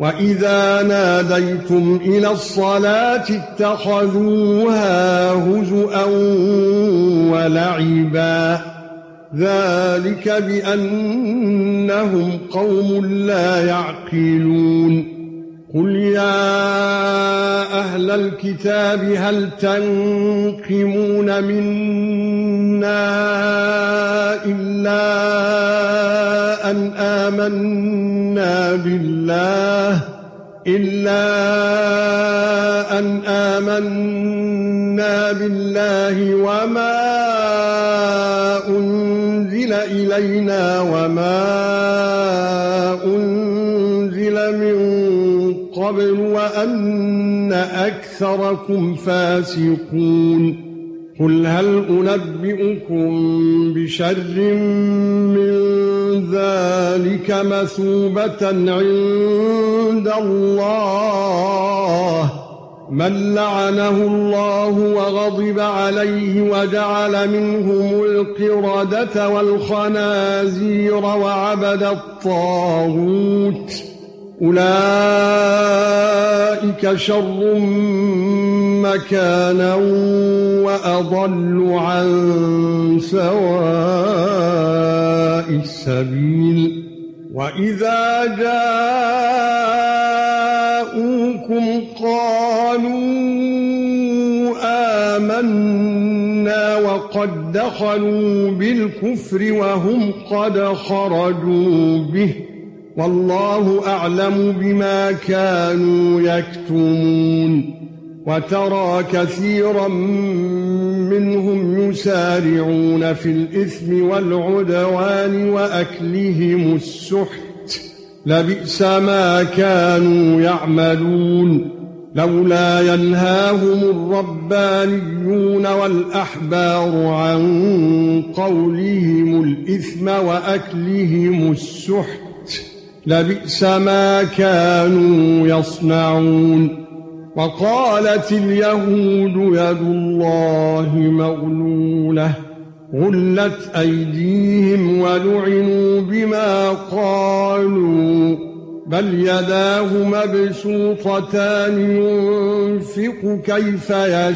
وَإِذَا نَادَيْتُمْ إِلَى الصَّلَاةِ اتَّخَذُوهَا هُزُوًا وَلَعِبًا ذَلِكَ بِأَنَّهُمْ قَوْمٌ لَّا يَعْقِلُونَ قُلْ يَا أَهْلَ الْكِتَابِ هَلْ تَنقِمُونَ مِنَّا إِلَّا أَنْ آمَنَّا بِاللَّهِ وَمَا أُنْزِلَ إِلَيْنَا وَمَا أُنْزِلَ مِنْ قَبْلُ وَأَنَّ أَكْثَرَكُمْ فَاسِقُونَ قُلْ هَلْ أُنَبِّئُكُم بِشَرٍّ مِّن ذَلِكَ مَثُوبَةً عِندَ اللَّهِ مَن لَّعَنَهُ اللَّهُ وَغَضِبَ عَلَيْهِ وَجَعَلَ مِنْهُمُ الْقِرَدَةَ وَالْخَنَازِيرَ وَعَبَدَ الطَّاغُوتَ أُولَئِكَ شَرٌّ مَّكَانًا وَأَضَلُّ عَن سَوَاءِ السَّبِيلِ وَإِذَا جَاءُوكُمْ قَالُوا آمَنَّا وَقَدْ دَخَلُوا بِالْكُفْرِ وَهُمْ قَدْ خَرَجُوا بِهِ وَاللَّهُ أَعْلَمُ بِمَا كَانُوا يَكْتُمُونَ وَتَرَى كَثِيرًا مِّنْهُمْ يُسَارِعُونَ فِي الْإِثْمِ وَالْعُدْوَانِ وَأَكْلِهِمُ السُّحْتَ لَبِئْسَ مَا كَانُوا يَعْمَلُونَ لَوْلَا يَنْهَاهُمُ الرَّبَّانِيُّونَ وَالْأَحْبَارُ عَن قَوْلِهِمُ الْإِثْمَ وَأَكْلِهِمُ السُّحْتَ لَبِئْسَ مَا كَانُوا يَصْنَعُونَ وَقَالَتِ الْيَهُودُ يَدُ اللَّهِ مَغْلُولَةٌ غُلَّتْ أَيْدِيهِمْ وَلُعِنُوا بِمَا قَالُوا بَلْ يَدَاهُ مَبْسُوطَتَانِ يُنفِقُ كَيْفَ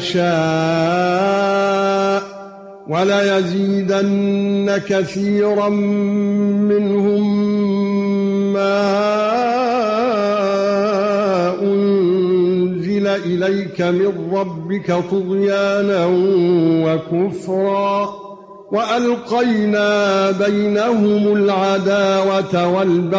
يَشَاءُ وَلَيَزِيدَنَّ كَثِيرًا مِّنْهُم مَّا أُنزِلَ إِلَيْكَ مِن رَّبِّكَ طُغْيَانًا وَكُفْرًا وَأَلْقَيْنَا بَيْنَهُمُ الْعَدَاوَةَ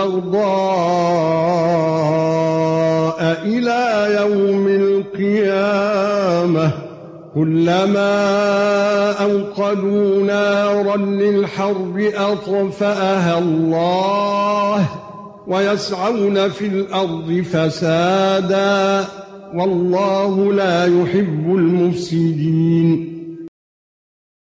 وَالْبَغْضَاءَ إِلَى يَوْمِ الْقِيَامَةِ كُلَّمَا أَوْقَدُوا نَارًا لِلْحَرْبِ أَطْفَأَهَا اللَّهُ وَيَسْعَوْنَ فِي الْأَرْضِ فَسَادًا وَاللَّهُ لَا يُحِبُّ الْمُفْسِدِينَ